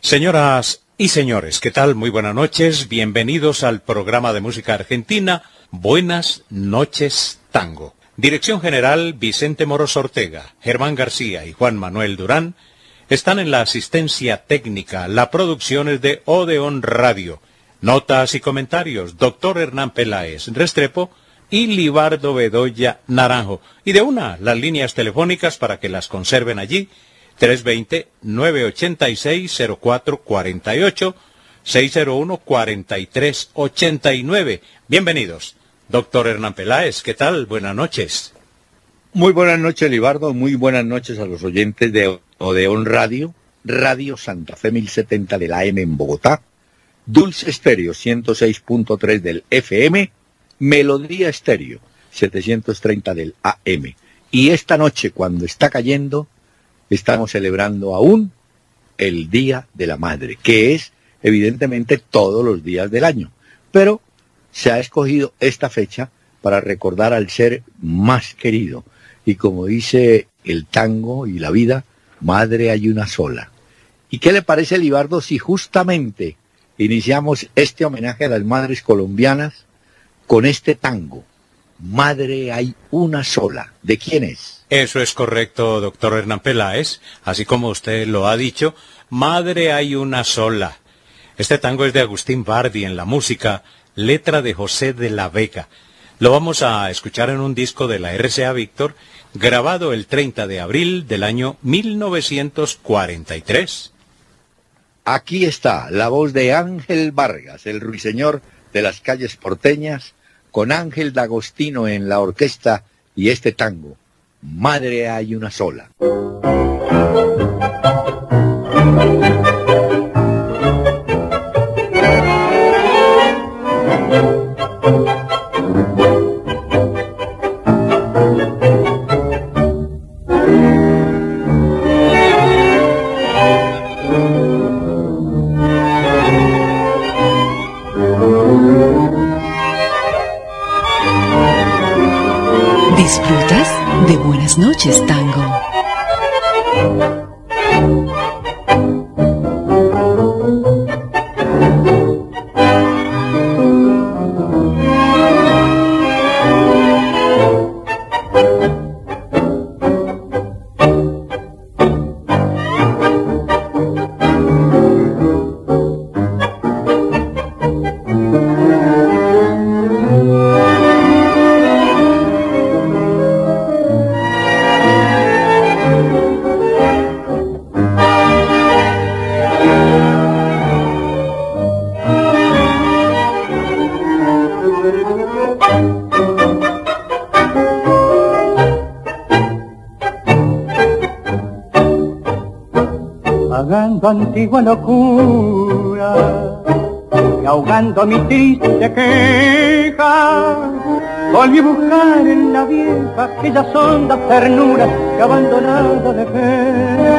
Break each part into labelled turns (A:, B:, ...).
A: Señoras y señores, ¿qué tal? Muy buenas noches, bienvenidos al programa de música argentina Buenas Noches Tango. Dirección general Vicente Moros Ortega, Germán García y Juan Manuel Durán están en la asistencia técnica. La producción es de Odeón Radio. Notas y comentarios, Dr. Hernán Peláez Restrepo y Libardo Bedoya Naranjo. Y de una, las líneas telefónicas para que las conserven allí, 320-986-0448, 601-4389. Bienvenidos. Doctor Hernán Peláez, ¿qué tal? Buenas noches.
B: Muy buenas noches, Libardo. Muy buenas noches a los oyentes de Odeón Radio, Radio Santa Fe 1070 del AM en Bogotá, Dulce Estéreo 106.3 del FM, Melodía Estéreo 730 del AM. Y esta noche, cuando está cayendo, estamos celebrando aún el Día de la Madre, que es evidentemente todos los días del año. Pero se ha escogido esta fecha para recordar al ser más querido. Y como dice el tango y la vida, madre hay una sola. ¿Y qué le parece, Libardo, si justamente iniciamos este homenaje a las madres colombianas con este tango? Madre hay una sola. ¿De quién es?
A: Eso es correcto, doctor Hernán Peláez. Así como usted lo ha dicho, madre hay una sola. Este tango es de Agustín Bardi en la música, letra de José de la Vega. Lo vamos a escuchar en un disco de la RCA Víctor, grabado el 30 de abril del año 1943.
B: Aquí está la voz de Ángel Vargas, el ruiseñor de las calles porteñas, con Ángel D'Agostino en la orquesta y este tango, Madre hay una sola.
C: ¿Disfrutas de Buenas Noches Tango?
D: Antigua locura y ahogando mi triste queja, volví a buscar en la vieja aquellas hondas ternuras que abandonada dejé.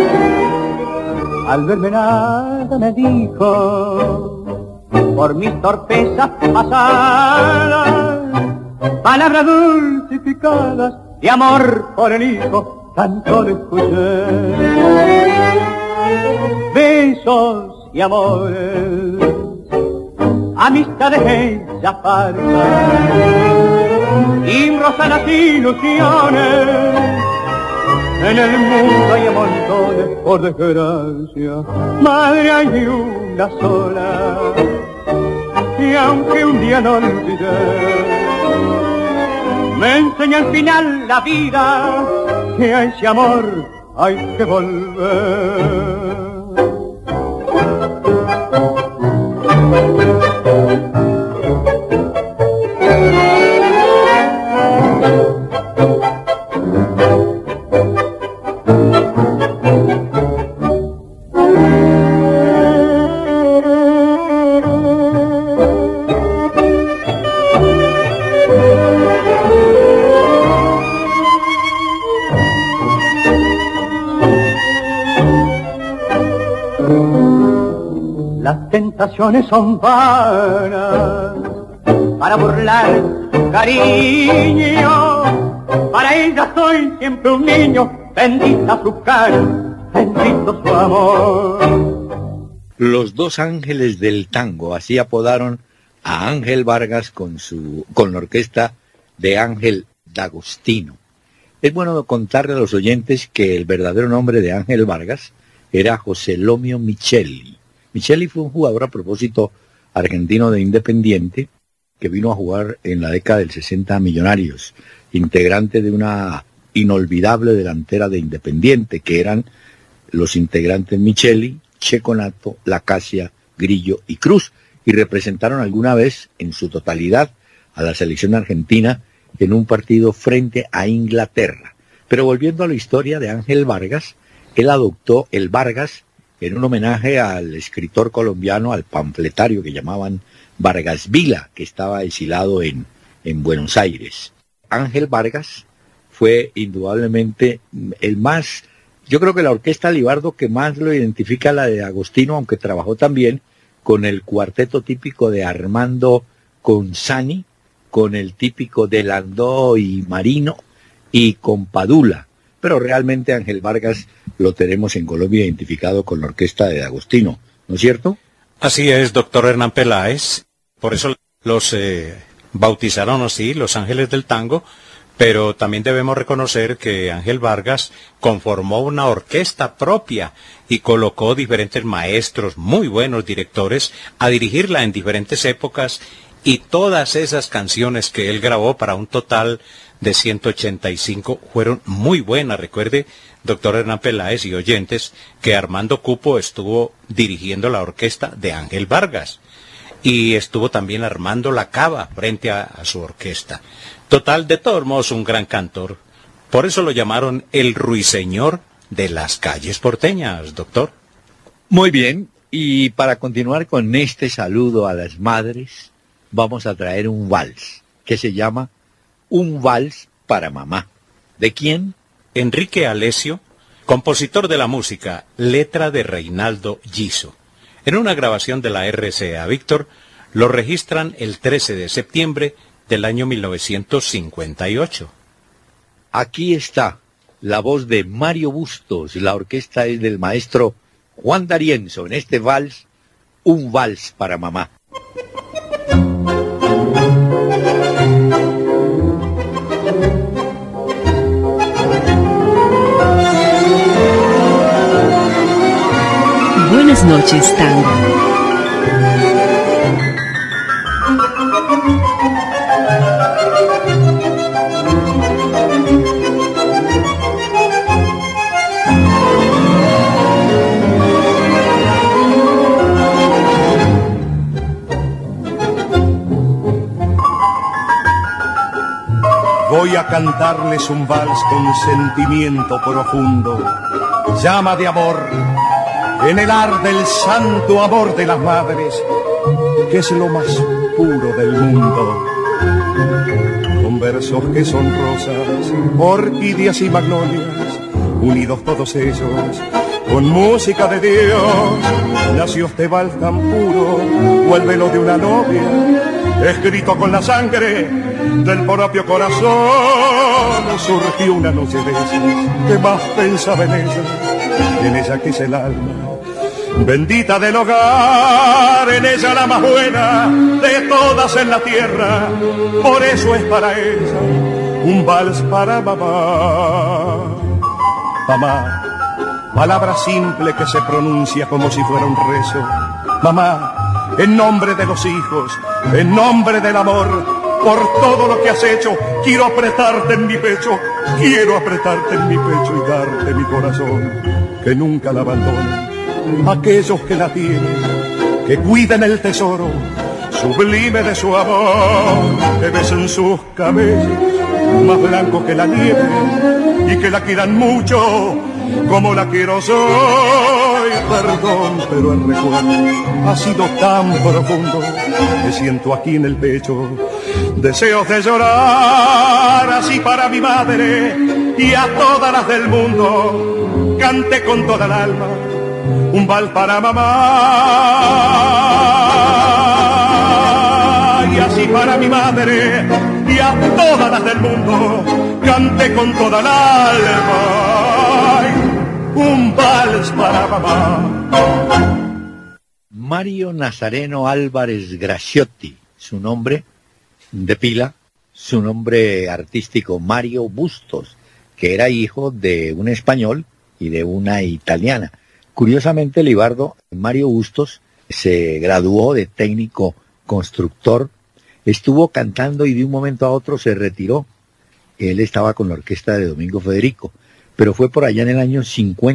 D: Al verme nada me dijo, por mis torpezas pasadas, palabras dulcificadas de amor por el hijo, tanto le escuché. Besos y amores, amistades hechas falsas, y rozan las ilusiones. En el mundo hay a montones, por desgracia, madre hay una sola. Y aunque un día no olvidé, me enseña al final la vida que a ese amor hay que volver. Las tentaciones son vanas para burlar su cariño. Para ella soy siempre un niño, bendita su cara, bendito su amor.
B: Los dos ángeles del tango, así apodaron a Ángel Vargas con la orquesta de Ángel D'Agostino. Es bueno contarle a los oyentes que el verdadero nombre de Ángel Vargas era José Lomio Micheli. Micheli fue un jugador, a propósito, argentino de Independiente, que vino a jugar en la década del 60 a Millonarios, integrante de una inolvidable delantera de Independiente, que eran los integrantes Micheli, Checonato, Lacasia, Grillo y Cruz, y representaron alguna vez en su totalidad a la selección argentina en un partido frente a Inglaterra. Pero volviendo a la historia de Ángel Vargas, él adoptó el Vargas en un homenaje al escritor colombiano, al panfletario que llamaban Vargas Vila, que estaba exilado en Buenos Aires. Ángel Vargas fue indudablemente el más, yo creo que la orquesta Libardo que más lo identifica, la de Agostino, aunque trabajó también con el cuarteto típico de Armando Consani, con el típico de Landó y Marino y con Padula. Pero realmente Ángel Vargas lo tenemos en Colombia identificado con la orquesta de Agostino, ¿no es cierto?
A: Así es, doctor Hernán Peláez. Por eso los bautizaron así, los Ángeles del Tango, pero también debemos reconocer que Ángel Vargas conformó una orquesta propia y colocó diferentes maestros, muy buenos directores, a dirigirla en diferentes épocas, y todas esas canciones que él grabó, para un total de 185, fueron muy buenas. Recuerde, doctor Hernán Peláez y oyentes, que Armando Cupo estuvo dirigiendo la orquesta de Ángel Vargas, y estuvo también Armando La Cava frente a su orquesta. Total, de todos modos, un gran cantor. Por eso lo llamaron el ruiseñor de las calles porteñas, doctor.
B: Muy bien, y para continuar con este saludo a las madres, vamos a traer un vals que se llama Un Vals para Mamá. ¿De quién?
A: Enrique Alesio, compositor de la música, letra de Reinaldo Giso. En una grabación de la RCA Víctor, lo registran el 13 de septiembre del año 1958.
B: Aquí está la voz de Mario Bustos, la orquesta es del maestro Juan D'Arienzo en este vals, Un Vals para Mamá.
C: Buenas noches, tango.
E: Voy a cantarles un vals con sentimiento profundo, llama de amor, en el ar del santo amor de las madres, que es lo más puro del mundo. Con versos que son rosas, orquídeas y magnolias, unidos todos ellos, con música de Dios, nació este vals tan puro, o el velo de una novia, escrito con la sangre del propio corazón. Surgió una noche de esas que más pensaba en ella que es el alma bendita del hogar, en ella la más buena de todas en la tierra. Por eso es para ella un vals para mamá. Mamá, palabra simple que se pronuncia como si fuera un rezo. Mamá, en nombre de los hijos, en nombre del amor, por todo lo que has hecho, quiero apretarte en mi pecho, quiero apretarte en mi pecho y darte mi corazón, que nunca la abandonen aquellos que la tienen, que cuiden el tesoro sublime de su amor, que besen sus cabellos más blancos que la nieve y que la quieran mucho como la quiero soy. Perdón, pero el recuerdo ha sido tan profundo que siento aquí en el pecho deseos de llorar. Así para mi madre y a todas las del mundo canté con toda el alma un vals para mamá. Y así para mi madre y a todas las del mundo canté con toda el alma un vals para mamá.
B: Mario Nazareno Álvarez Graciotti, su nombre de pila, su nombre artístico Mario Bustos, que era hijo de un español y de una italiana. Curiosamente, Libardo, Mario Bustos se graduó de técnico constructor, estuvo cantando y de un momento a otro se retiró. Él estaba con la orquesta de Domingo Federico, pero fue por allá en el año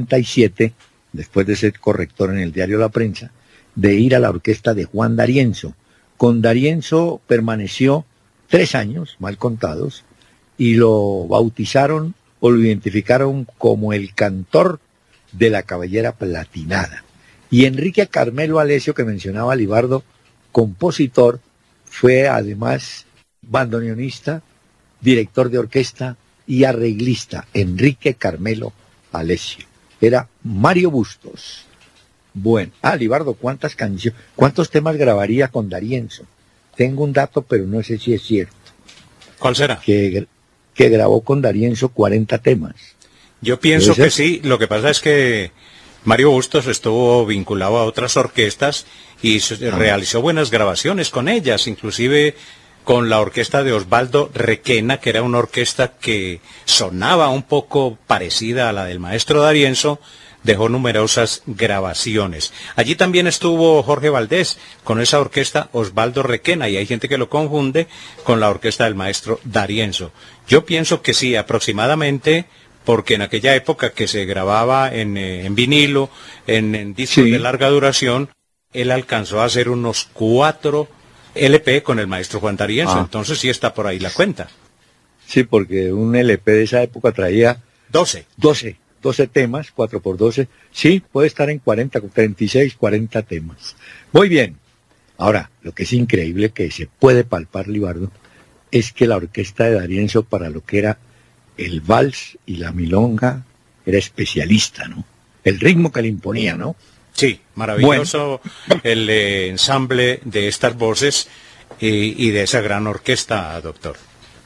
B: 57, después de ser corrector en el diario La Prensa, de ir a la orquesta de Juan D'Arienzo. Con D'Arienzo permaneció 3 años, mal contados, y lo bautizaron o lo identificaron como el cantor de la cabellera platinada. Y Enrique Carmelo Alesio, que mencionaba Libardo, compositor, fue además bandoneonista, director de orquesta y arreglista. Enrique Carmelo Alesio. Era Mario Bustos. Bueno, Libardo, ¿cuántos temas grabaría con D'Arienzo? Tengo un dato, pero no sé si es cierto.
A: ¿Cuál será?
B: Que grabó con D'Arienzo 40 temas.
A: Yo pienso que sí. Lo que pasa es que Mario Bustos estuvo vinculado a otras orquestas y realizó buenas grabaciones con ellas, inclusive con la orquesta de Osvaldo Requena, que era una orquesta que sonaba un poco parecida a la del maestro D'Arienzo. Dejó numerosas grabaciones. Allí también estuvo Jorge Valdés con esa orquesta Osvaldo Requena, y hay gente que lo confunde con la orquesta del maestro D'Arienzo. Yo pienso que sí, aproximadamente, porque en aquella época que se grababa en vinilo, en discos de larga duración, él alcanzó a hacer unos 4 LP con el maestro Juan D'Arienzo. Entonces sí está por ahí la cuenta.
B: Sí, porque un LP de esa época traía 12 temas, 4 por 12, sí, puede estar en 40, 36, 40 temas. Muy bien. Ahora, lo que es increíble que se puede palpar, Libardo, es que la orquesta de D'Arienzo, para lo que era el vals y la milonga, era especialista, ¿no? El ritmo que le imponía, ¿no?
A: Sí, maravilloso. Bueno. El ensamble de estas voces y de esa gran orquesta, doctor.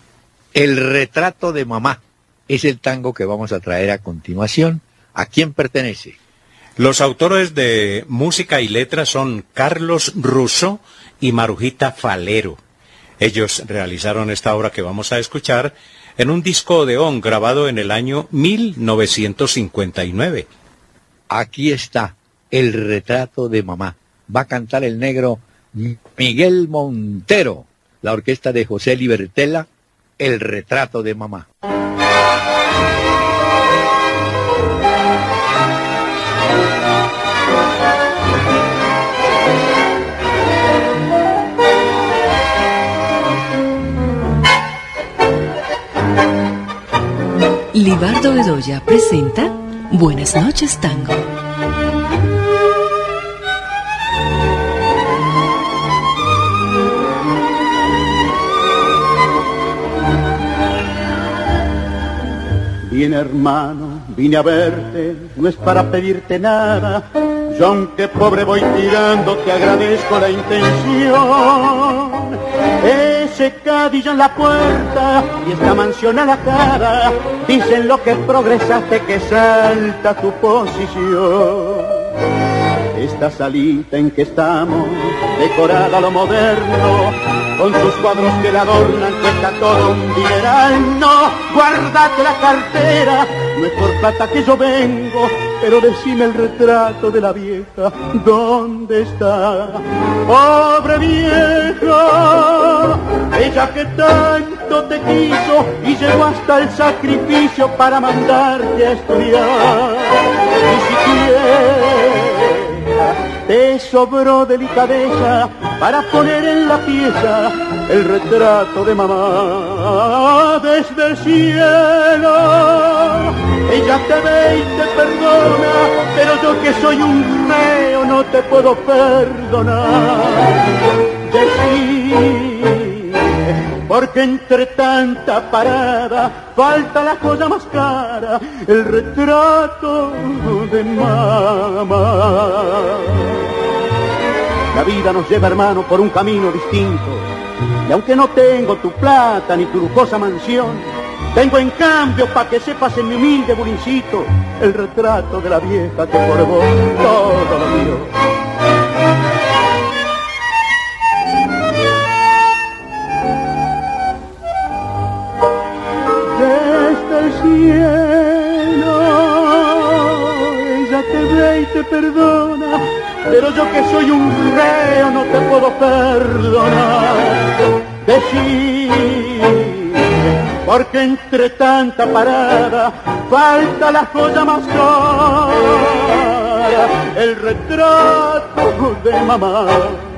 B: El retrato de mamá es el tango que vamos a traer a continuación. ¿A quién pertenece?
A: Los autores de música y letras son Carlos Russo y Marujita Falero. Ellos realizaron esta obra que vamos a escuchar en un disco odeón grabado en el año 1959.
B: Aquí está el retrato de mamá. Va a cantar el negro Miguel Montero, la orquesta de José Libertela, el retrato de mamá.
C: Libardo Bedoya presenta Buenas noches, Tango.
D: Bien, hermano, vine a verte, no es para pedirte nada. Yo, aunque pobre voy tirando, te agradezco la intención. Ese cadillo en la puerta y esta mansión a la cara dicen lo que progresaste, que salta tu posición. Esta salita en que estamos, decorada a lo moderno, con sus cuadros que la adornan, cuesta todo un dineral. No, guárdate la cartera, no es por plata que yo vengo, pero decime el retrato de la vieja, ¿dónde está? Pobre vieja, ella que tanto te quiso y llegó hasta el sacrificio para mandarte a estudiar. Ni siquiera te sobró delicadeza para poner en la pieza el retrato de mamá. Desde el cielo ella te ve y te perdona, pero yo que soy un reo no te puedo perdonar. Decime, porque entre tanta parada falta la cosa más cara, el retrato de mamá. La vida nos lleva, hermano, por un camino distinto, y aunque no tengo tu plata ni tu lujosa mansión, tengo en cambio, pa' que sepas en mi humilde bulincito, el retrato de la vieja que por vos todo lo dio. perdona, pero yo que soy un reo no te puedo perdonar. Decime, porque entre tanta parada falta la joya más cara, el retrato de mamá.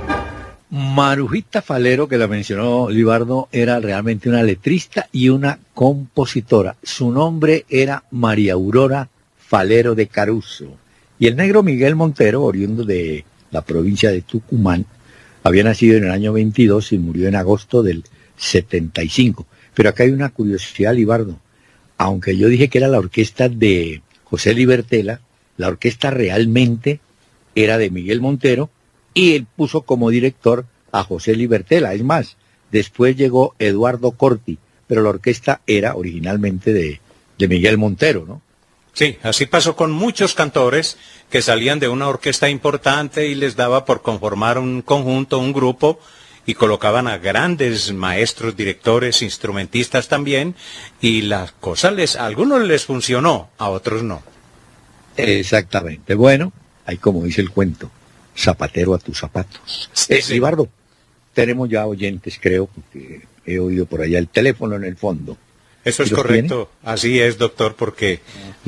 B: Marujita Falero, que la mencionó Libardo, era realmente una letrista y una compositora. Su nombre era María Aurora Falero de Caruso. Y el negro Miguel Montero, oriundo de la provincia de Tucumán, había nacido en el año 22 y murió en agosto del 75. Pero acá hay una curiosidad, Libardo. Aunque yo dije que era la orquesta de José Libertela, la orquesta realmente era de Miguel Montero, y él puso como director a José Libertela. Es más, después llegó Eduardo Corti, pero la orquesta era originalmente de Miguel Montero, ¿no?
A: Sí, así pasó con muchos cantores que salían de una orquesta importante y les daba por conformar un conjunto, un grupo, y colocaban a grandes maestros, directores, instrumentistas también, y la cosa a algunos les funcionó, a otros no.
B: Exactamente. Bueno, ahí como dice el cuento, zapatero a tus zapatos.
A: Sí, sí.
B: Libardo, tenemos ya oyentes, creo, porque he oído por allá el teléfono en el fondo.
A: Eso es correcto, así es, doctor, porque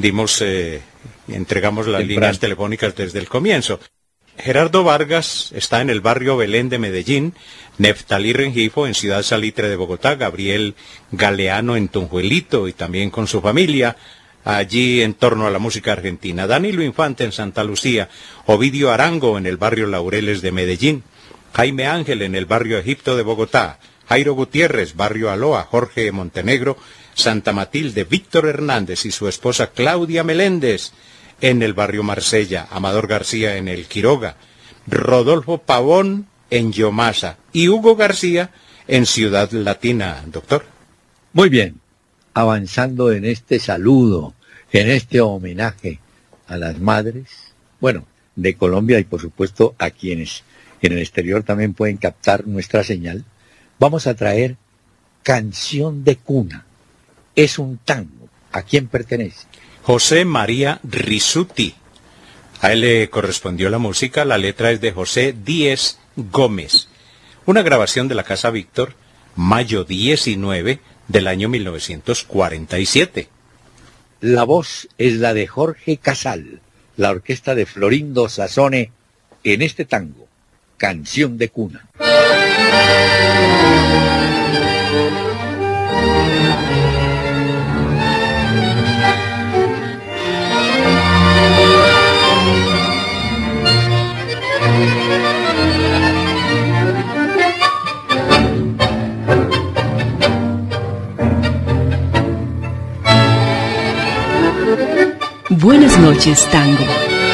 A: entregamos las líneas telefónicas desde el comienzo. Gerardo Vargas está en el barrio Belén de Medellín, Neftalí Rengifo en Ciudad Salitre de Bogotá, Gabriel Galeano en Tunjuelito y también con su familia, allí en torno a la música argentina. Danilo Infante en Santa Lucía, Ovidio Arango en el barrio Laureles de Medellín, Jaime Ángel en el barrio Egipto de Bogotá, Jairo Gutiérrez, barrio Aloa, Jorge Montenegro, Santa Matilde, Víctor Hernández y su esposa Claudia Meléndez en el barrio Marsella, Amador García en el Quiroga, Rodolfo Pavón en Yomasa y Hugo García en Ciudad Latina, doctor.
B: Muy bien. Avanzando en este saludo, en este homenaje a las madres, bueno, de Colombia y por supuesto a quienes en el exterior también pueden captar nuestra señal, vamos a traer Canción de Cuna. Es un tango. ¿A quién pertenece?
A: José María Risuti. A él le correspondió la música, la letra es de José Díez Gómez. Una grabación de la Casa Víctor, mayo 19 del año 1947.
B: La voz es la de Jorge Casal, la orquesta de Florindo Sassone en este tango, Canción de Cuna.
C: Buenas noches, tango.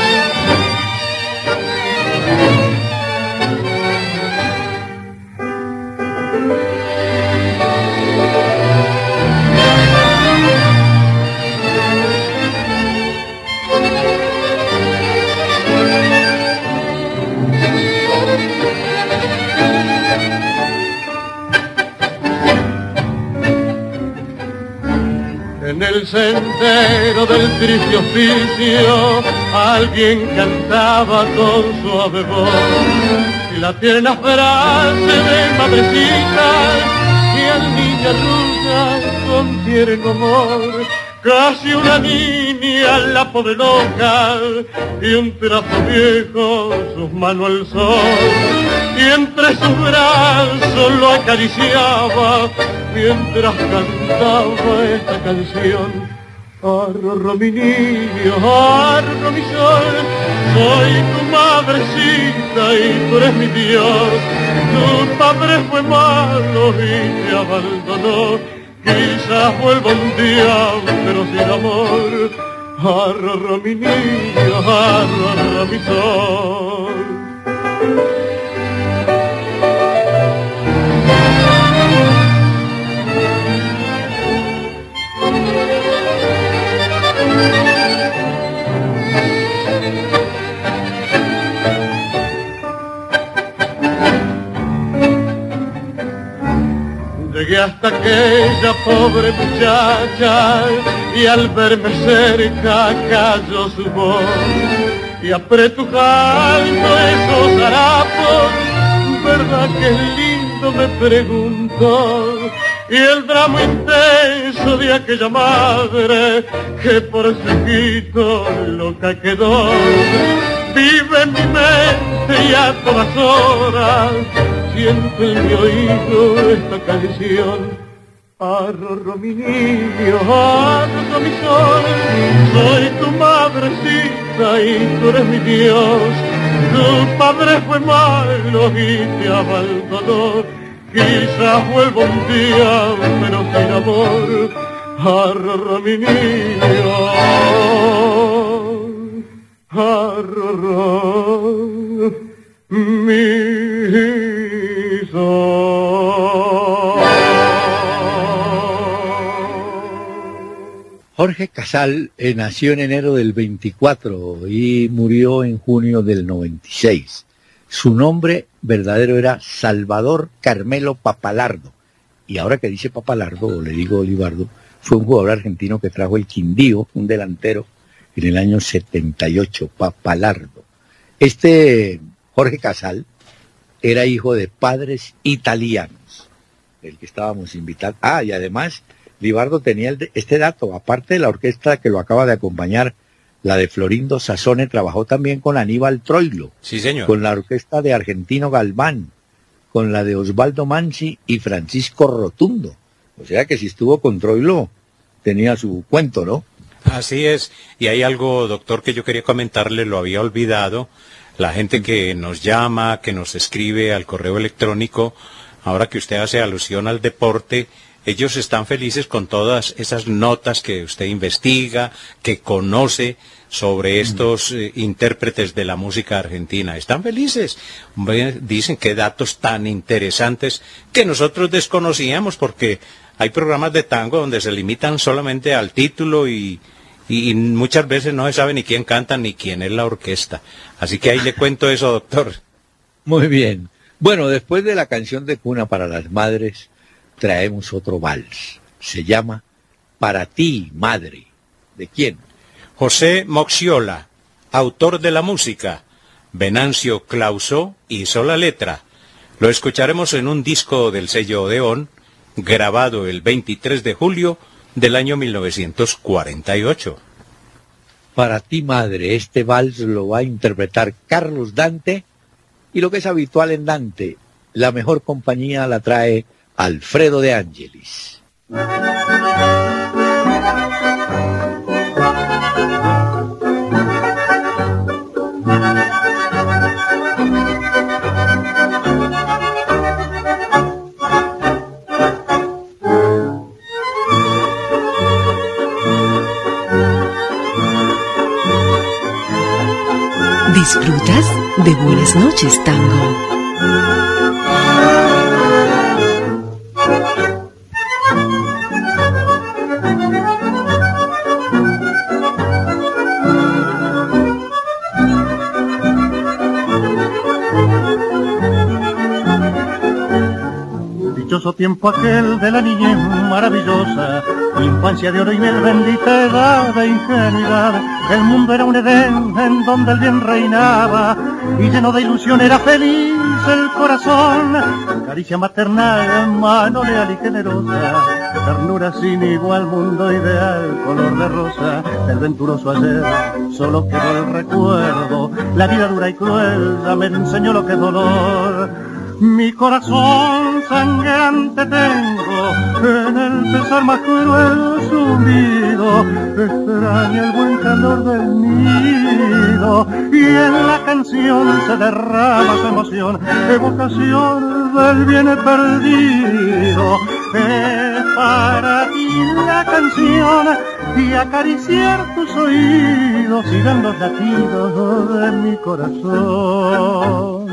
D: En el sendero del triste oficio alguien cantaba con suave voz y la tierna frase de madrecita que al niño arrulla con tierno amor. Casi una niña la pobre loca y un trazo viejo sus manos al sol y entre sus brazos lo acariciaba mientras cantaba esta canción. Arro mi niño, arro mi sol, soy tu madrecita y tú eres mi Dios. Tu padre fue malo y te abandonó, quizás vuelva un día, pero sin amor. Arro mi niño, arro mi sol. Llegué hasta aquella pobre muchacha y al verme cerca cayó su voz y apretujando esos harapos, ¿verdad que es lindo? Me preguntó. Y el drama intenso de aquella madre que por su hijito loca quedó, vive en mi mente y a todas horas siento en mi oído esta canción. Arrorro mi niño, arrorro mi sol, soy tu madrecita y tú eres mi Dios. Tu padre fue malo y te abandonó, quizás vuelva un día pero sin amor. Arrorro mi niño, arrorro mi sol.
B: Jorge Casal nació en enero del 24 y murió en junio del 96. Su nombre verdadero era Salvador Carmelo Papalardo. Y ahora que dice Papalardo, le digo Olivardo, fue un jugador argentino que trajo el Quindío, un delantero, en el año 78, Papalardo. Este Jorge Casal era hijo de padres italianos, el que estábamos invitados. Ah, y además Libardo tenía este dato, aparte de la orquesta que lo acaba de acompañar, la de Florindo Sassone, trabajó también con Aníbal Troilo.
A: Sí, señor.
B: Con la orquesta de Argentino Galván, con la de Osvaldo Manzi y Francisco Rotundo. O sea que si estuvo con Troilo, tenía su cuento, ¿no?
A: Así es. Y hay algo, doctor, que yo quería comentarle, lo había olvidado. La gente que nos llama, que nos escribe al correo electrónico, ahora que usted hace alusión al deporte, ellos están felices con todas esas notas que usted investiga, que conoce sobre estos intérpretes de la música argentina. Están felices. Dicen qué datos tan interesantes que nosotros desconocíamos, porque hay programas de tango donde se limitan solamente al título y muchas veces no se sabe ni quién canta ni quién es la orquesta. Así que ahí le cuento eso, doctor.
B: Muy bien. Bueno, después de la canción de cuna para las madres, traemos otro vals. Se llama Para ti, madre. ¿De quién?
A: José Moxiola, autor de la música. Venancio Clausó hizo la letra. Lo escucharemos en un disco del sello Odeón, grabado el 23 de julio del año 1948.
B: Para ti, madre, este vals lo va a interpretar Carlos Dante, y lo que es habitual en Dante, la mejor compañía la trae Alfredo de Ángelis.
C: ¿Disfrutas de Buenas noches, Tango?
D: Dichoso tiempo aquel de la niñez maravillosa, infancia de oro y miel, bendita edad de ingenuidad. El mundo era un Edén en donde el bien reinaba, y lleno de ilusión era feliz el corazón. Caricia maternal, mano leal y generosa, ternura sin igual, mundo ideal, color de rosa. Del venturoso ayer solo quedó el recuerdo, la vida dura y cruel ya me enseñó lo que es dolor. Mi corazón sangrante tengo, en el pesar más cruel sumido, extraña el buen calor del nido, y en la canción se derrama su emoción, evocación del bien perdido. Es para ti la canción y acariciar tus oídos, sigan los latidos de mi corazón.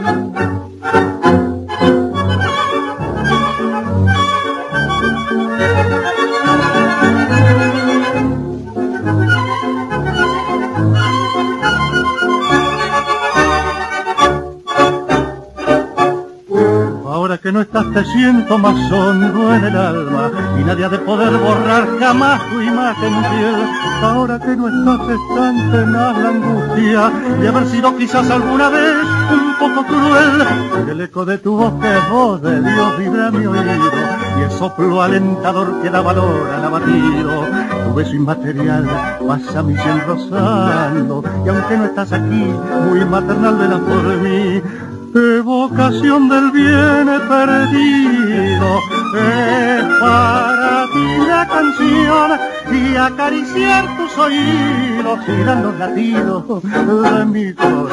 D: Ahora que no estás te siento más hondo en el alma y nadie ha de poder borrar jamás tu imagen fiel. Ahora que no estás es tan tenaz la angustia de haber sido quizás alguna vez un poco cruel. El eco de tu voz que es voz de Dios vibra mi oído y el soplo alentador que da valor al abatido. Tu beso inmaterial pasa mi sien rozando y aunque no estás aquí, muy maternal velas por mí. Evocación del bien perdido, es para ti la canción y acariciar tus oídos y dar los latidos de mi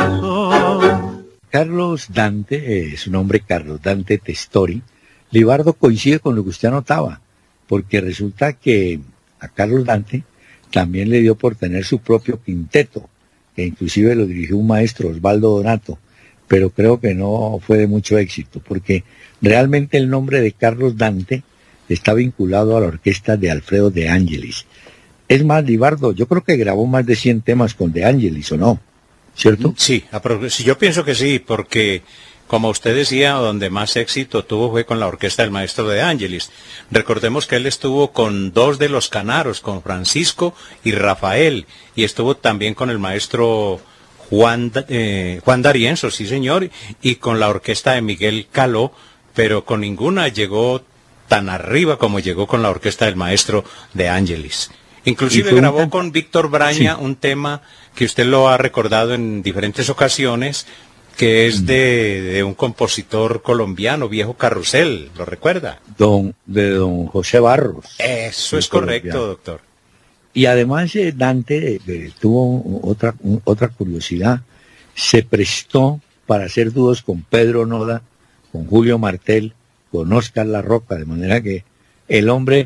D: corazón.
B: Carlos Dante, su nombre Carlos Dante Testori, Libardo, coincide con lo que usted anotaba, porque resulta que a Carlos Dante también le dio por tener su propio quinteto, que inclusive lo dirigió un maestro, Osvaldo Donato, pero creo que no fue de mucho éxito, porque realmente el nombre de Carlos Dante está vinculado a la orquesta de Alfredo De Angelis. Es más, Libardo, yo creo que grabó más de 100 temas con De Angelis, ¿o no? ¿Cierto?
A: Sí, yo pienso que sí, porque como usted decía, donde más éxito tuvo fue con la orquesta del maestro De Angelis. Recordemos que él estuvo con dos de los Canaros, con Francisco y Rafael, y estuvo también con el maestro Juan D'Arienzo, sí señor, y con la orquesta de Miguel Caló, pero con ninguna llegó tan arriba como llegó con la orquesta del maestro De Angelis. Inclusive grabó con Víctor Braña un tema que usted lo ha recordado en diferentes ocasiones, que es de un compositor colombiano, Viejo Carrusel, ¿lo recuerda?
B: De don José Barros.
A: Eso es correcto, colombiano. Doctor.
B: Y además Dante tuvo otra curiosidad, se prestó para hacer dúos con Pedro Noda, con Julio Martel, con Óscar La Roca, de manera que el nombre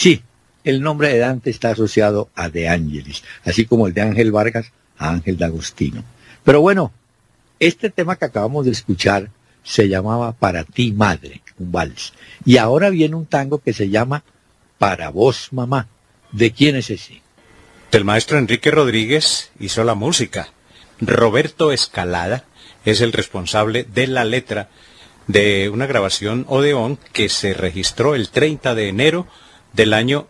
B: de Dante está asociado a De Angelis, así como el de Ángel Vargas a Ángel D'Agostino. Pero bueno, este tema que acabamos de escuchar se llamaba Para ti, madre, un vals. Y ahora viene un tango que se llama Para vos, mamá. ¿De quién es ese?
A: Del maestro Enrique Rodríguez hizo la música. Roberto Escalada es el responsable de la letra de una grabación Odeón que se registró el 30 de enero del año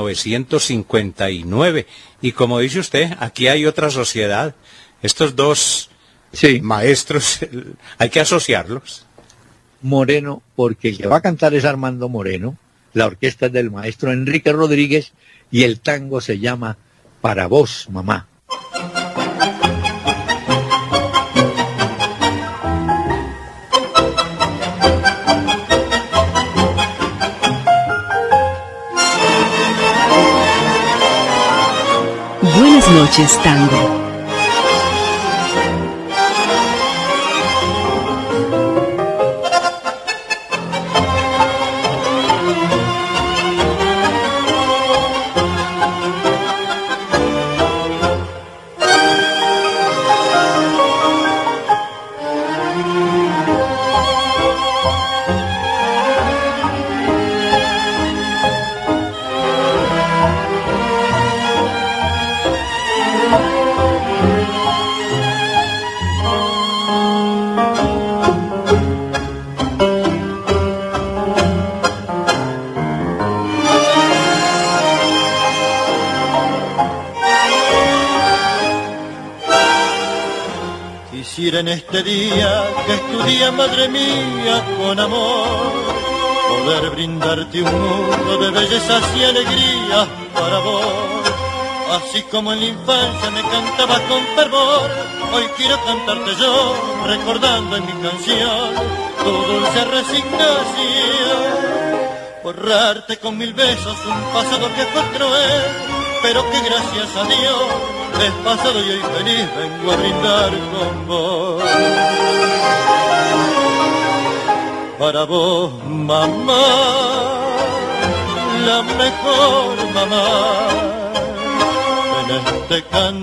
A: 1959. Y como dice usted, aquí hay otra sociedad. Estos dos maestros, hay que asociarlos.
B: Moreno, porque el que va a cantar es Armando Moreno, la orquesta es del maestro Enrique Rodríguez y el tango se llama Para vos, mamá.
C: Buenas noches, tango.
F: En este día, que es tu día, madre mía, con amor, poder brindarte un mundo de bellezas y alegrías para vos. Así como en la infancia me cantabas con fervor, hoy quiero cantarte yo, recordando en mi canción tu dulce resignación. Borrarte con 1000 besos un pasado que fue cruel, pero que gracias a Dios es pasado y hoy feliz vengo a brindar con vos. Para vos, mamá, la mejor mamá, en este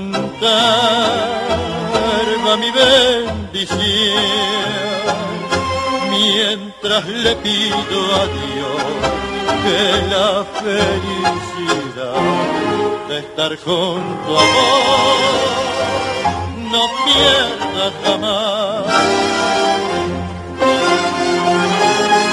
F: cantar va mi bendición, mientras le pido a Dios que la felicidad de estar junto a vos no pierdas jamás.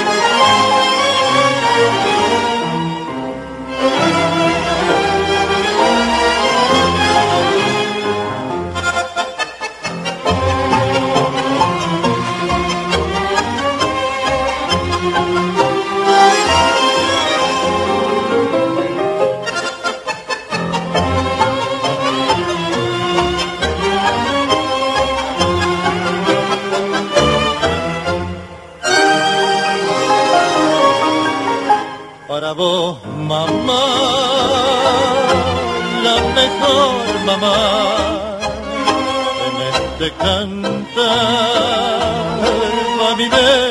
F: vos, mamá, la mejor mamá. En este cantar va mi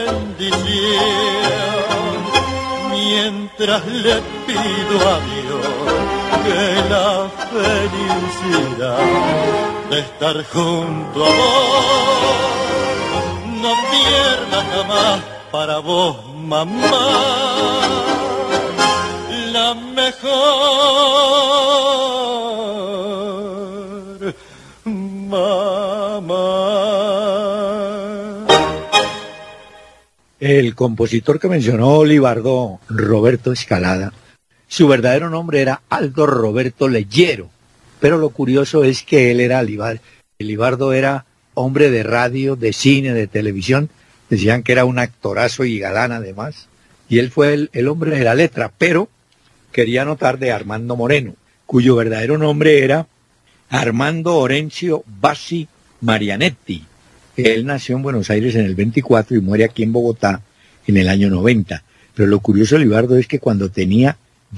F: bendición, mientras le pido a Dios que la felicidad de estar junto a vos no pierda jamás para vos, mamá, la mejor mamá.
B: El compositor que mencionó Libardo, Roberto Escalada, su verdadero nombre era Aldo Roberto Leyero, pero lo curioso es que él era Libardo era hombre de radio, de cine, de televisión, decían que era un actorazo y galán además, y él fue el hombre de la letra, pero quería anotar de Armando Moreno, cuyo verdadero nombre era Armando Orencio Bassi Marianetti. Él nació en Buenos Aires en el 24 y muere aquí en Bogotá en el año 90. Pero lo curioso de Libardo es que cuando tenía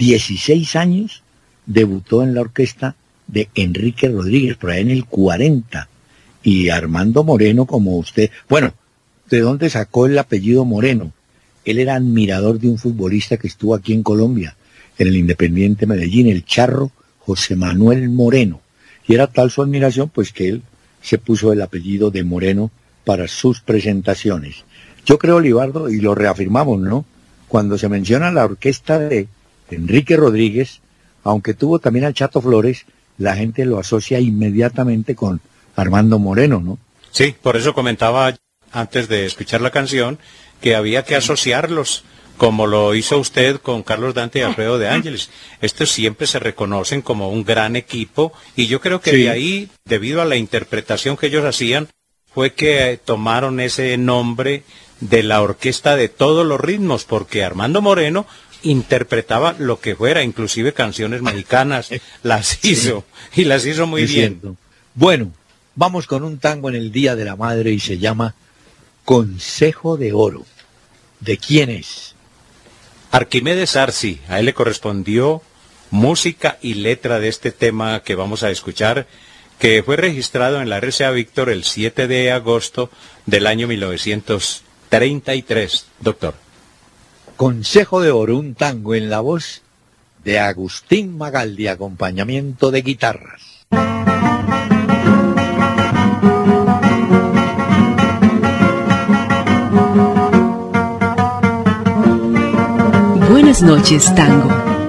B: 16 años debutó en la orquesta de Enrique Rodríguez, por ahí en el 40. Y Armando Moreno, como usted... Bueno, ¿de dónde sacó el apellido Moreno? Él era admirador de un futbolista que estuvo aquí en Colombia, en el Independiente Medellín, el charro José Manuel Moreno. Y era tal su admiración, pues que él se puso el apellido de Moreno para sus presentaciones. Yo creo, Libardo, y lo reafirmamos, ¿no? Cuando se menciona la orquesta de Enrique Rodríguez, aunque tuvo también al Chato Flores, la gente lo asocia inmediatamente con Armando Moreno, ¿no?
A: Sí, por eso comentaba antes de escuchar la canción que había que asociarlos, como lo hizo usted con Carlos Dante y Alfredo de Ángeles. Estos siempre se reconocen como un gran equipo, y yo creo que sí, de ahí, debido a la interpretación que ellos hacían, fue que tomaron ese nombre de la orquesta de todos los ritmos, porque Armando Moreno interpretaba lo que fuera, inclusive canciones mexicanas, las hizo, sí, y las hizo muy bien.
B: Cierto. Bueno, vamos con un tango en el Día de la Madre y se llama Consejo de Oro. ¿De quién es?
A: Arquimedes Arci. A él le correspondió música y letra de este tema que vamos a escuchar, que fue registrado en la RCA Víctor el 7 de agosto del año 1933, doctor.
B: Consejo de Oro, un tango en la voz de Agustín Magaldi, acompañamiento de guitarras.
C: Buenas noches, tango.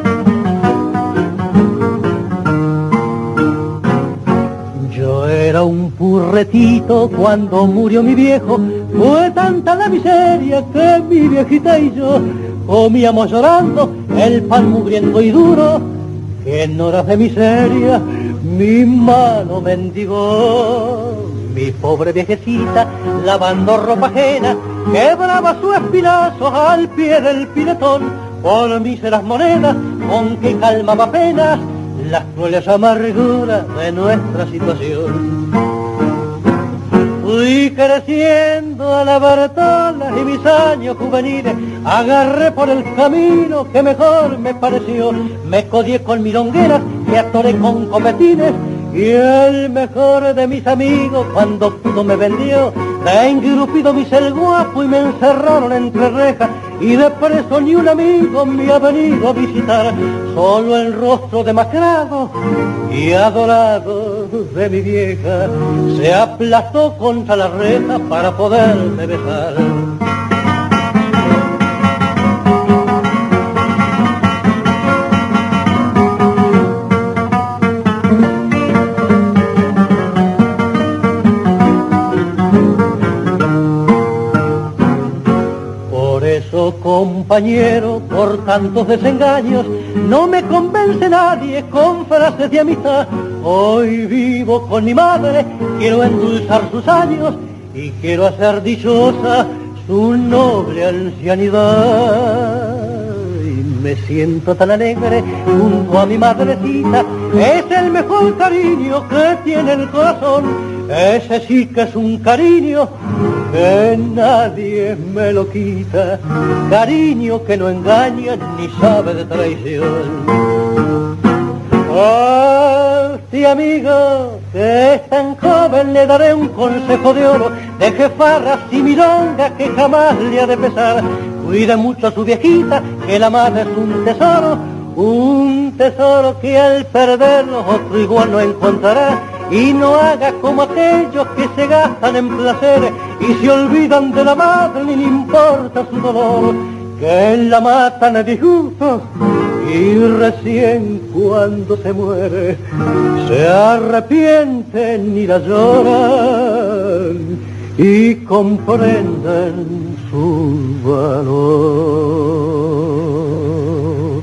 G: Yo era un purretito cuando murió mi viejo. Fue tanta la miseria que mi viejita y yo comíamos llorando el pan mugriento y duro, que en horas de miseria mi mano mendigó. Mi pobre viejecita, lavando ropa ajena, quebraba su espinazo al pie del pinetón, por míseras monedas con que calmaba apenas las crueles amarguras de nuestra situación. Fui creciendo a la Bartola y mis años juveniles agarré por el camino que mejor me pareció. Me codié con milongueras, me atoré con copetines, y el mejor de mis amigos cuando pudo me vendió. De engrupido me hice el guapo y me encerraron entre rejas, y de preso ni un amigo me ha venido a visitar. Solo el rostro demacrado y adorado de mi vieja se aplastó contra la reja para poderme besar. Compañero, por tantos desengaños no me convence nadie con frases de amistad. Hoy vivo con mi madre, quiero endulzar sus años y quiero hacer dichosa su noble ancianidad. Y me siento tan alegre junto a mi madrecita. Es el mejor cariño que tiene el corazón. Ese sí que es un cariño que nadie me lo quita. Cariño que no engaña ni sabe de traición. Sí, amigo, que es tan joven, le daré un consejo de oro. Deje farras y milongas que jamás le ha de pesar. Cuide mucho a su viejita, que la madre es un tesoro que al perderlo otro igual no encontrará. Y no haga como aquellos que se gastan en placeres y se olvidan de la madre, ni le importa su dolor, que la matan de disgusto. Y recién cuando se muere se arrepienten y la lloran y comprenden su valor.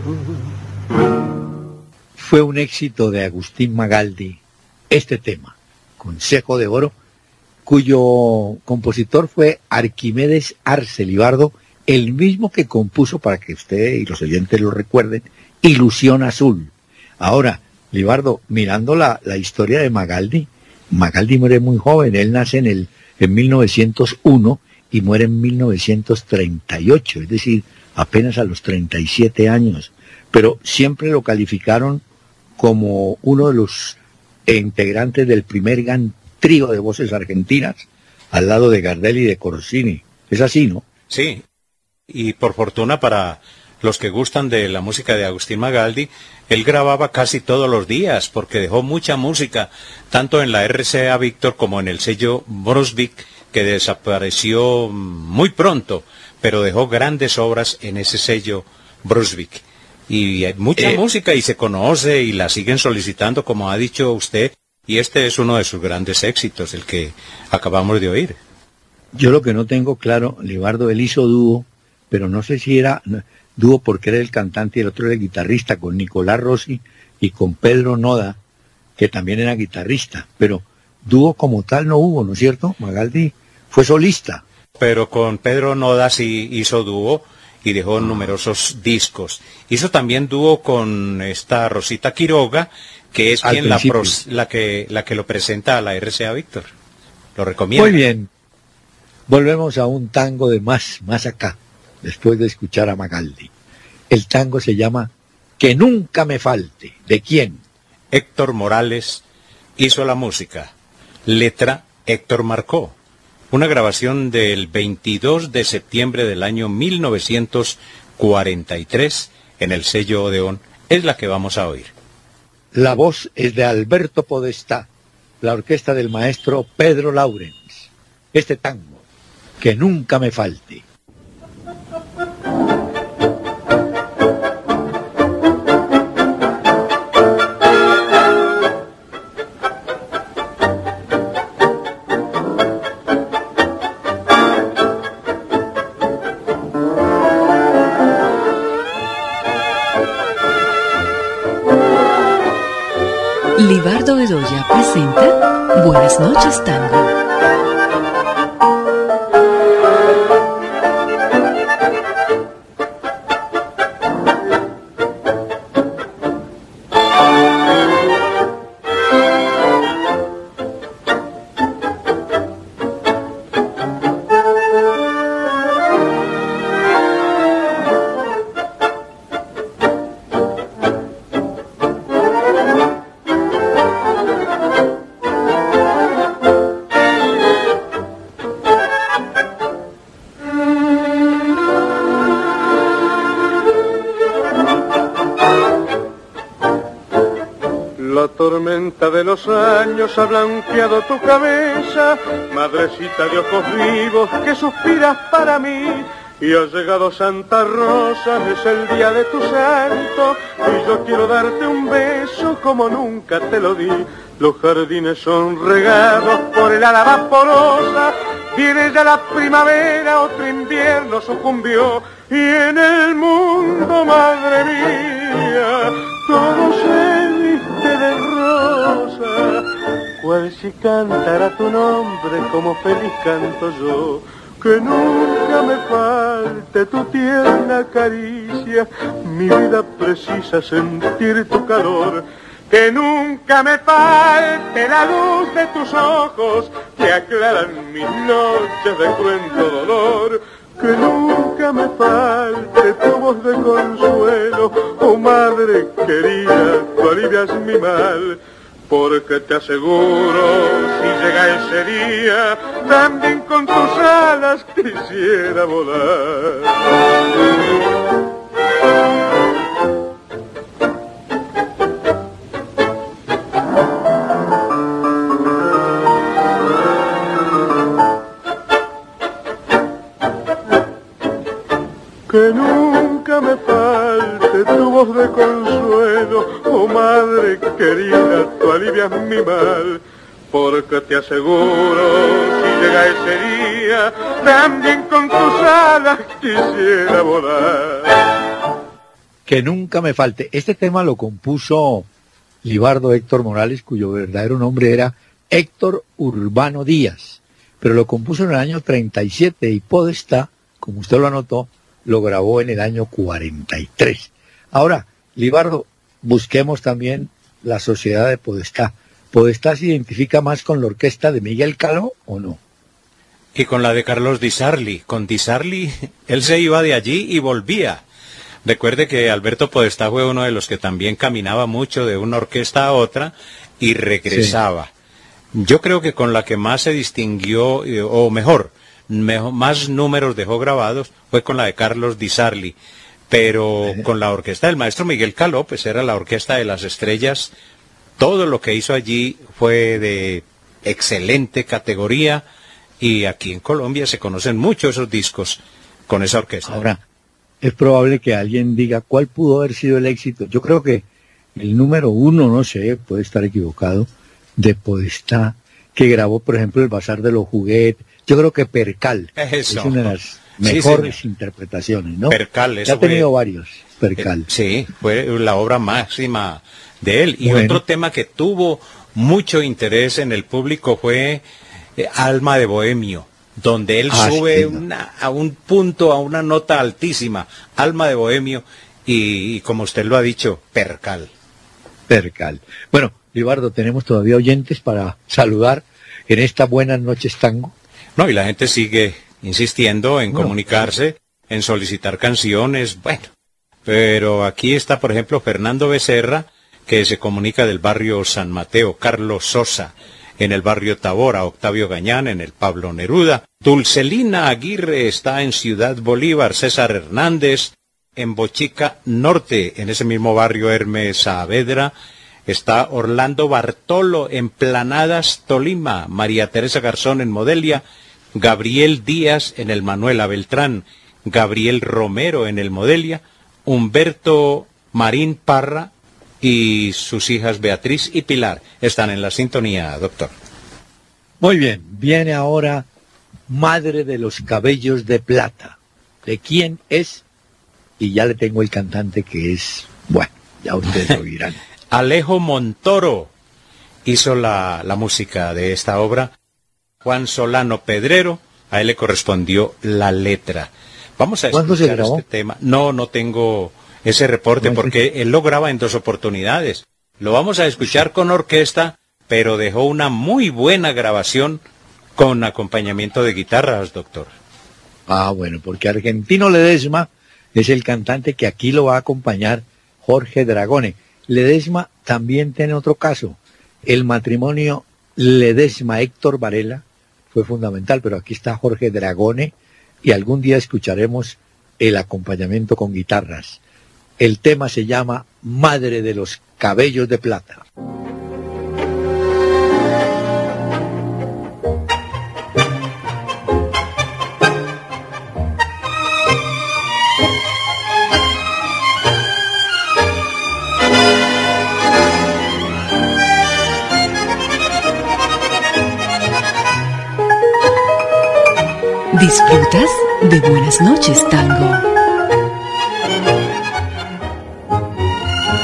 B: Fue un éxito de Agustín Magaldi este tema, Consejo de Oro, cuyo compositor fue Arquimedes Arce Libardo, el mismo que compuso, para que usted y los oyentes lo recuerden, Ilusión Azul. Ahora, Libardo, mirando la historia de Magaldi, Magaldi muere muy joven. Él nace en 1901 y muere en 1938, es decir, apenas a los 37 años. Pero siempre lo calificaron como uno de los integrantes del primer gran trío de voces argentinas, al lado de Gardel y de Corsini. Es así, ¿no?
A: Sí. Y por fortuna para los que gustan de la música de Agustín Magaldi, él grababa casi todos los días, porque dejó mucha música, tanto en la RCA Víctor como en el sello Brunswick, que desapareció muy pronto, pero dejó grandes obras en ese sello Brunswick. Y hay mucha música y se conoce y la siguen solicitando, como ha dicho usted, y este es uno de sus grandes éxitos, el que acabamos de oír.
B: Yo lo que no tengo claro, Libardo, él hizo dúo, pero no sé si era dúo porque era el cantante y el otro era el guitarrista, con Nicolás Rossi y con Pedro Noda, que también era guitarrista, pero dúo como tal no hubo, ¿no es cierto? Magaldi fue solista.
A: Pero con Pedro Noda sí hizo dúo y dejó numerosos discos. Hizo también dúo con esta Rosita Quiroga, que es quien la que lo presenta a la RCA Víctor. Lo recomiendo.
B: Muy bien. Volvemos a un tango de más acá, después de escuchar a Magaldi. El tango se llama Que nunca me falte. ¿De quién?
A: Héctor Morales hizo la música. Letra Héctor Marcó. Una grabación del 22 de septiembre del año 1943 en el sello Odeón. Es la que vamos a oír.
B: La voz es de Alberto Podestá, la orquesta del maestro Pedro Laurens. Este tango, Que nunca me falte.
C: Libardo Bedoya presenta Buenas noches, Tango.
H: De los años ha blanqueado tu cabeza, madrecita de ojos vivos que suspiras para mí. Y ha llegado Santa Rosa, es el día de tu santo, y yo quiero darte un beso como nunca te lo di. Los jardines son regados por el ala vaporosa, viene ya la primavera, otro invierno sucumbió, y en el mundo, madre mía, todo se viste de rosa, cual si cantara tu nombre como feliz canto yo. Que nunca me falte tu tierna caricia, mi vida precisa sentir tu calor. Que nunca me falte la luz de tus ojos, que aclaran mis noches de cruento dolor. Que nunca me falte tu voz de consuelo, oh madre querida, tú alivias mi mal. Porque te aseguro, si llega ese día, también con tus alas quisiera volar. Que nunca me falte tu voz de consuelo, oh madre querida, tú alivias mi mal. Porque te aseguro, si llega ese día, también con tus alas quisiera volar.
B: Que nunca me falte. Este tema lo compuso Libardo Héctor Morales, cuyo verdadero nombre era Héctor Urbano Díaz, pero lo compuso en el año 37 y Podestá, como usted lo anotó, lo grabó en el año 43. Ahora, Libardo, busquemos también la sociedad de Podestá. ¿Podestá se identifica más con la orquesta de Miguel Caló o no?
A: Y con la de Carlos Di Sarli. Con Di Sarli, él se iba de allí y volvía. Recuerde que Alberto Podestá fue uno de los que también caminaba mucho de una orquesta a otra y regresaba. Sí. Yo creo que con la que más se distinguió, o mejor, más números dejó grabados, fue con la de Carlos Di Sarli. Pero con la orquesta del maestro Miguel Caló, pues era la orquesta de las estrellas. Todo lo que hizo allí fue de excelente categoría y aquí en Colombia se conocen mucho esos discos con esa orquesta.
B: Ahora, es probable que alguien diga cuál pudo haber sido el éxito. Yo creo que el número uno, no sé, puede estar equivocado, de Podestá, que grabó, por ejemplo, El Bazar de los Juguetes. Yo creo que Percal es una de las mejores interpretaciones, ¿no?
A: Percal, eso
B: ya ha tenido varios, Percal.
A: Sí, fue la obra máxima de él. Y otro tema que tuvo mucho interés en el público fue Alma de Bohemio, donde él sube a un punto, a una nota altísima, Alma de Bohemio, y como usted lo ha dicho, Percal.
B: Percal. Bueno, Libardo, tenemos todavía oyentes para saludar en esta Buenas Noches Tango.
A: No, y la gente sigue insistiendo en comunicarse, en solicitar canciones, bueno. Pero aquí está, por ejemplo, Fernando Becerra, que se comunica del barrio San Mateo, Carlos Sosa, en el barrio Tabora, Octavio Gañán, en el Pablo Neruda. Dulcelina Aguirre está en Ciudad Bolívar, César Hernández, en Bochica Norte, en ese mismo barrio Hermes Saavedra. Está Orlando Bartolo en Planadas, Tolima, María Teresa Garzón en Modelia, Gabriel Díaz en el Manuela Beltrán, Gabriel Romero en el Modelia, Humberto Marín Parra y sus hijas Beatriz y Pilar están en la sintonía, doctor.
B: Muy bien, viene ahora Madre de los Cabellos de Plata. ¿De quién es? Y ya le tengo el cantante que es, bueno, ya ustedes lo dirán.
A: Alejo Montoro hizo la música de esta obra. Juan Solano Pedrero, a él le correspondió la letra. Vamos a escuchar este tema. No tengo ese reporte porque él lo graba en 2 oportunidades. Lo vamos a escuchar con orquesta, pero dejó una muy buena grabación con acompañamiento de guitarras, doctor.
B: Ah, bueno, porque Argentino Ledesma es el cantante que aquí lo va a acompañar Jorge Dragone. Ledesma también tiene otro caso. El matrimonio Ledesma-Héctor Varela fue fundamental, pero aquí está Jorge Dragone y algún día escucharemos el acompañamiento con guitarras. El tema se llama Madre de los Cabellos de Plata.
C: ¿Disfrutas de Buenas Noches Tango?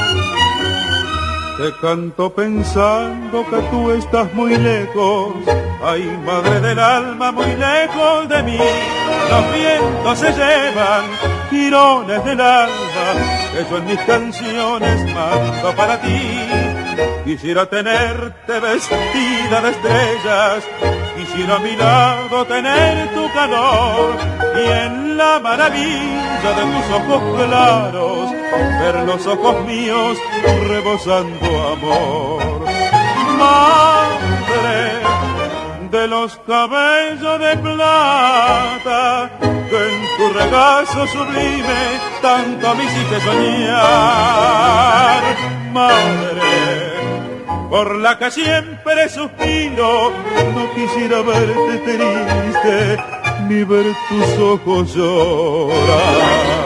H: Te canto pensando que tú estás muy lejos,
I: Ay, madre del alma, muy lejos de mí, los vientos se llevan girones del alma, que yo en mis canciones mando para ti. Quisiera tenerte vestida de estrellas, quisiera a mi lado tener tu calor, y en la maravilla de tus ojos claros, ver los ojos míos rebosando amor. Madre de los cabellos de plata, que en tu regazo sublime tanto me hiciste soñar. Madre, por la que siempre suspiro, no quisiera verte triste, ni ver tus ojos llorar.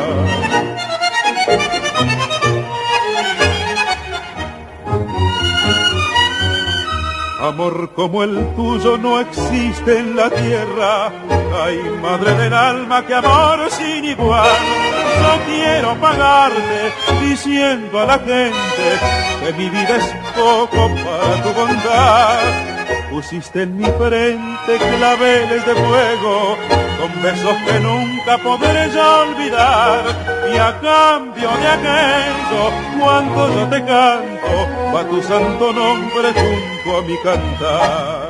I: Amor como el tuyo no existe en la tierra. Ay, madre del alma, que amor sin igual. Yo quiero pagarte diciendo a la gente que mi vida es poco para tu bondad. Pusiste en mi frente claveles de fuego, con besos que nunca podré ya olvidar. Y a cambio de aquello, cuando yo te canto, va tu santo nombre junto a mi cantar.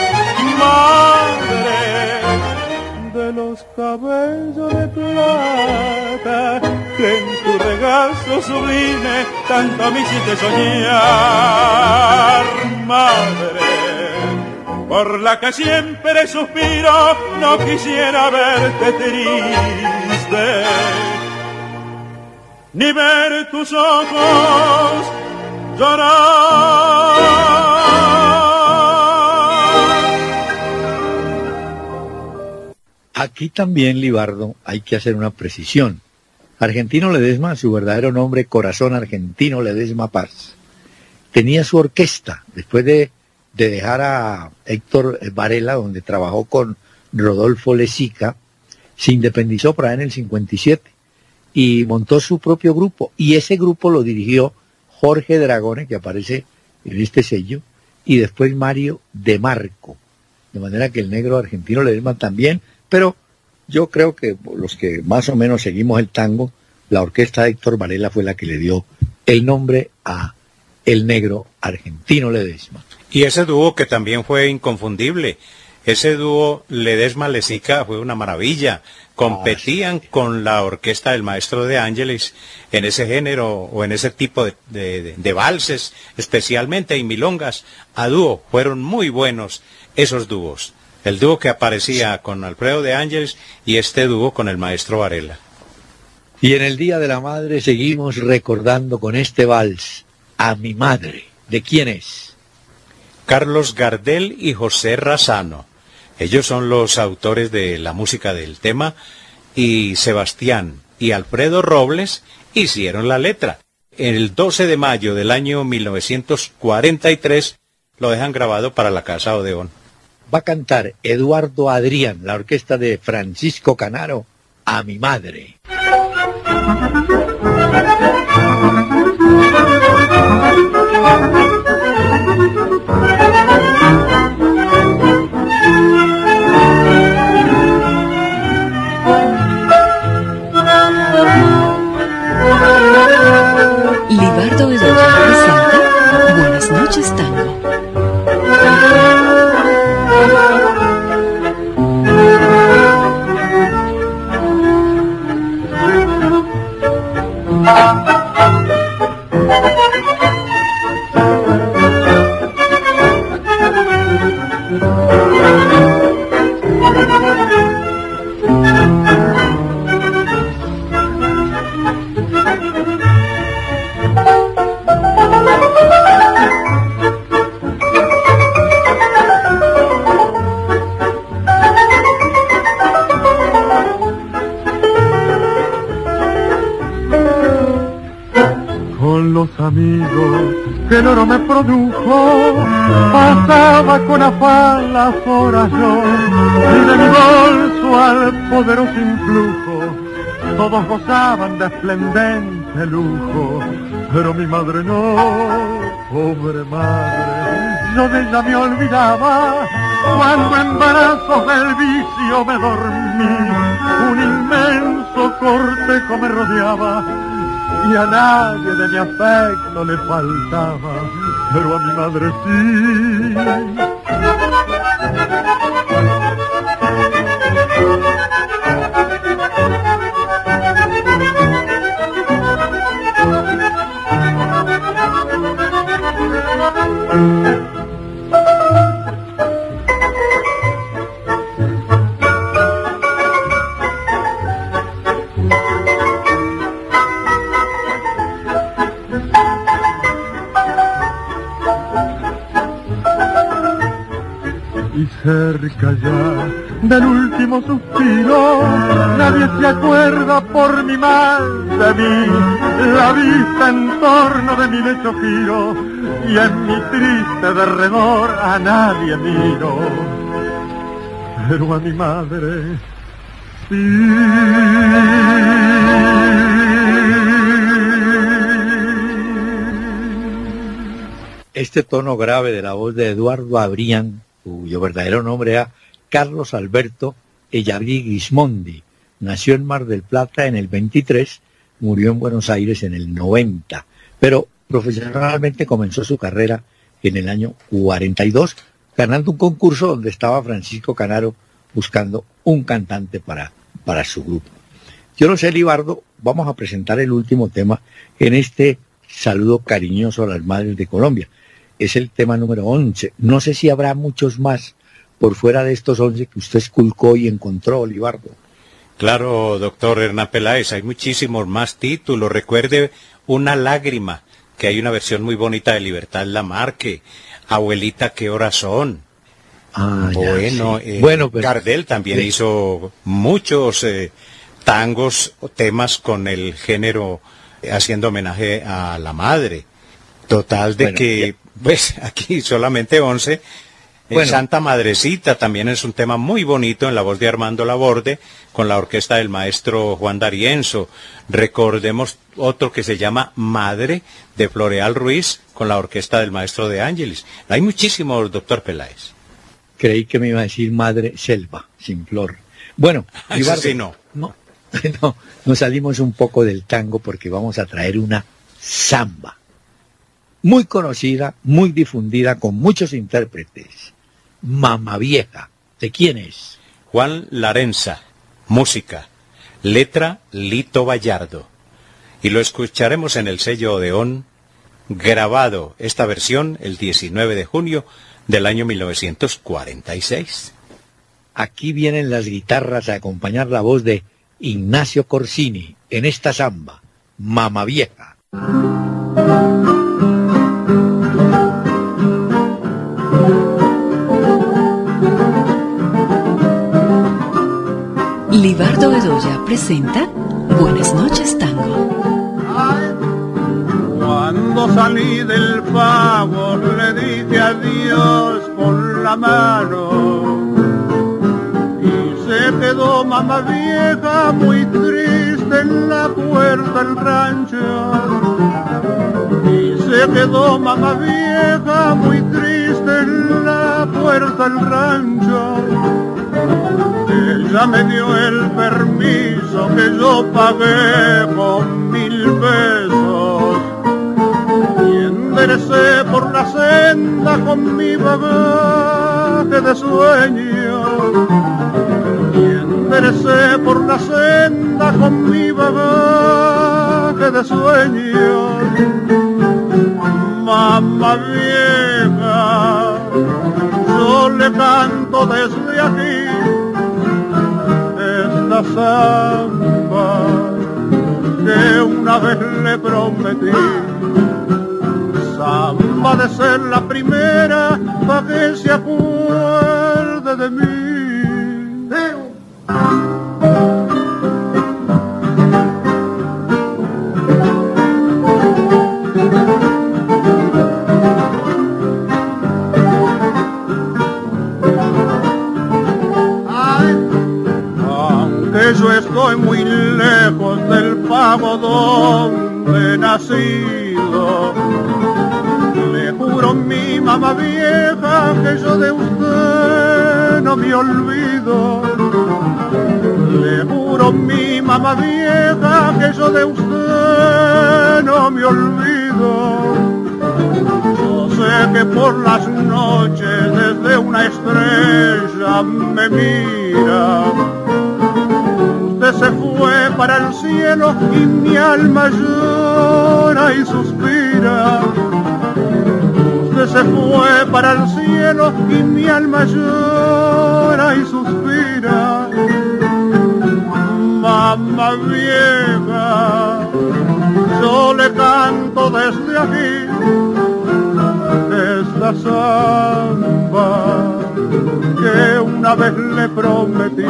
I: Madre de los cabellos de plata, que en tu regazo sublime tanto me hiciste soñar. Madre, por la que siempre suspiro, no quisiera verte triste, ni ver tus ojos llorar.
B: Aquí también, Libardo, hay que hacer una precisión. Argentino Ledesma, su verdadero nombre, Corazón Argentino Ledesma Paz, tenía su orquesta después de dejar a Héctor Varela, donde trabajó con Rodolfo Lezica. Se independizó por ahí en el 57 y montó su propio grupo, y ese grupo lo dirigió Jorge Dragone, que aparece en este sello, y después Mario De Marco, de manera que el negro Argentino Ledesma también. Pero yo creo que los que más o menos seguimos el tango, la orquesta de Héctor Varela fue la que le dio el nombre a el negro Argentino Ledesma.
A: Y ese dúo que también fue inconfundible, ese dúo Ledesma-Lezica fue una maravilla. Competían con la orquesta del maestro de Ángeles en ese género o en ese tipo de valses, especialmente y milongas a dúo. Fueron muy buenos esos dúos. El dúo que aparecía con Alfredo de Ángeles y este dúo con el maestro Varela.
B: Y en el Día de la Madre seguimos recordando con este vals a mi madre. ¿De quién es?
A: Carlos Gardel y José Razano. Ellos son los autores de la música del tema, y Sebastián y Alfredo Robles hicieron la letra. El 12 de mayo del año 1943 lo dejan grabado para la Casa Odeón.
B: Va a cantar Eduardo Adrián, la orquesta de Francisco Canaro, a mi madre.
C: Libardo Bedoya presenta Buenas noches, Tango.
H: Amigos que el oro me produjo, pasaba con afán las horas yo, y de mi bolso al poderoso influjo, todos gozaban de esplendente lujo, pero mi madre no, pobre madre,
D: yo de ella me olvidaba, cuando en brazos del vicio me dormí, un inmenso cortejo me rodeaba, y a nadie de mi afecto le faltaba, pero a mi madre sí. Cerca ya del último suspiro, nadie se acuerda por mi mal de mí, la vista en torno de mi lecho giro, y en mi triste derredor a nadie miro, pero a mi madre sí.
B: Este tono grave de la voz de Eduardo Abrián, cuyo verdadero nombre era Carlos Alberto Ellaví Gismondi, nació en Mar del Plata en el 23, murió en Buenos Aires en el 90, pero profesionalmente comenzó su carrera en el año 42, ganando un concurso donde estaba Francisco Canaro buscando un cantante para su grupo. Yo no sé, Libardo, vamos a presentar el último tema en este saludo cariñoso a las madres de Colombia. Es el tema número 11. No sé si habrá muchos más por fuera de estos 11 que usted esculcó y encontró, Libardo.
A: Claro, doctor Hernán Peláez, hay muchísimos más títulos. Recuerde Una lágrima, que hay una versión muy bonita de Libertad Lamarque. Abuelita, ¿qué horas son? Bueno,
B: sí. Bueno, pues,
A: Gardel también hizo muchos tangos o temas con el género haciendo homenaje a la madre. Total de que, pues aquí solamente 11. Santa Madrecita también es un tema muy bonito en la voz de Armando Laborde con la orquesta del maestro Juan D'Arienzo. Recordemos otro que se llama Madre de Floreal Ruiz con la orquesta del maestro De Ángelis. Hay muchísimos, doctor Peláez.
B: Creí que me iba a decir Madre Selva, sin flor. Bueno,
A: Libardo, sí, no,
B: nos salimos un poco del tango porque vamos a traer una samba. Muy conocida, muy difundida, con muchos intérpretes. Mamá Vieja. ¿De quién es?
A: Juan Larenza. Música. Letra Lito Vallardo. Y lo escucharemos en el sello Odeón, grabado esta versión el 19 de junio del año 1946.
B: Aquí vienen las guitarras a acompañar la voz de Ignacio Corsini en esta samba, Mamá Vieja.
C: Libardo Bedoya presenta Buenas noches, Tango.
D: Cuando salí del pago le dije adiós con la mano y se quedó mamá vieja muy triste en la puerta del rancho. Y se quedó mamá vieja muy triste en la puerta del rancho. Ella me dio el permiso que yo pagué con 1000 pesos y enderecé por la senda con mi bagaje de sueño. Y enderecé por la senda con mi bagaje de sueño. Mamá vieja, yo le canto desde aquí esta samba que una vez le prometí, samba de ser la primera pa' que se acuerde de mí. Yo estoy muy lejos del pago donde he nacido, le juro mi mamá vieja que yo de usted no me olvido. Le juro mi mamá vieja que yo de usted no me olvido. Yo sé que por las noches desde una estrella me mira. Usted se fue para el cielo y mi alma llora y suspira. Usted se fue para el cielo y mi alma llora y suspira. Mamá vieja, yo le canto desde aquí esta samba que una vez le prometí.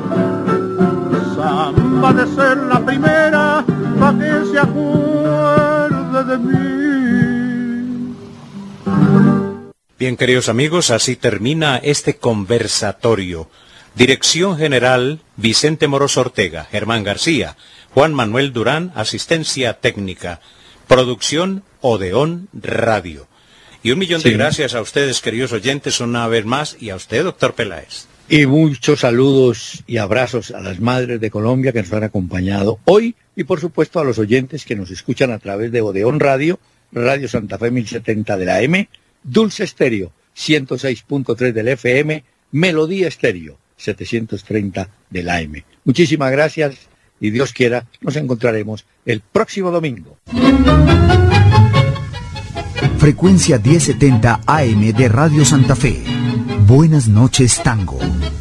D: Samba de ser la primera pa' que se acuerde de mí.
A: Bien, queridos amigos, así termina este conversatorio. Dirección General, Vicente Moroso Ortega, Germán García, Juan Manuel Durán, asistencia técnica, producción Odeón Radio. Y 1.000.000 de gracias a ustedes, queridos oyentes, una vez más, y a usted, doctor Peláez.
B: Y muchos saludos y abrazos a las madres de Colombia que nos han acompañado hoy, y por supuesto a los oyentes que nos escuchan a través de Odeón Radio, Radio Santa Fe 1070 de la M, Dulce Estéreo 106.3 del FM, Melodía Estéreo 730 de la M. Muchísimas gracias y Dios quiera, nos encontraremos el próximo domingo.
J: Frecuencia 1070 AM de Radio Santa Fe. Buenas noches, Tango.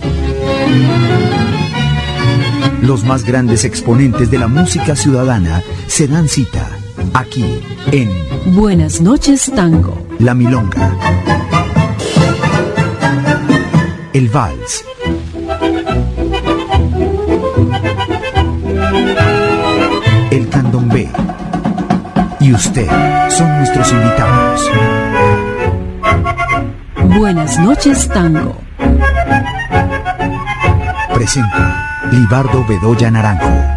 J: Los más grandes exponentes de la música ciudadana se dan cita aquí en
C: Buenas noches, Tango.
J: La Milonga, el Vals, el Candombe y usted son nuestros invitados.
C: Buenas noches, Tango.
J: Presenta Libardo Bedoya Naranjo.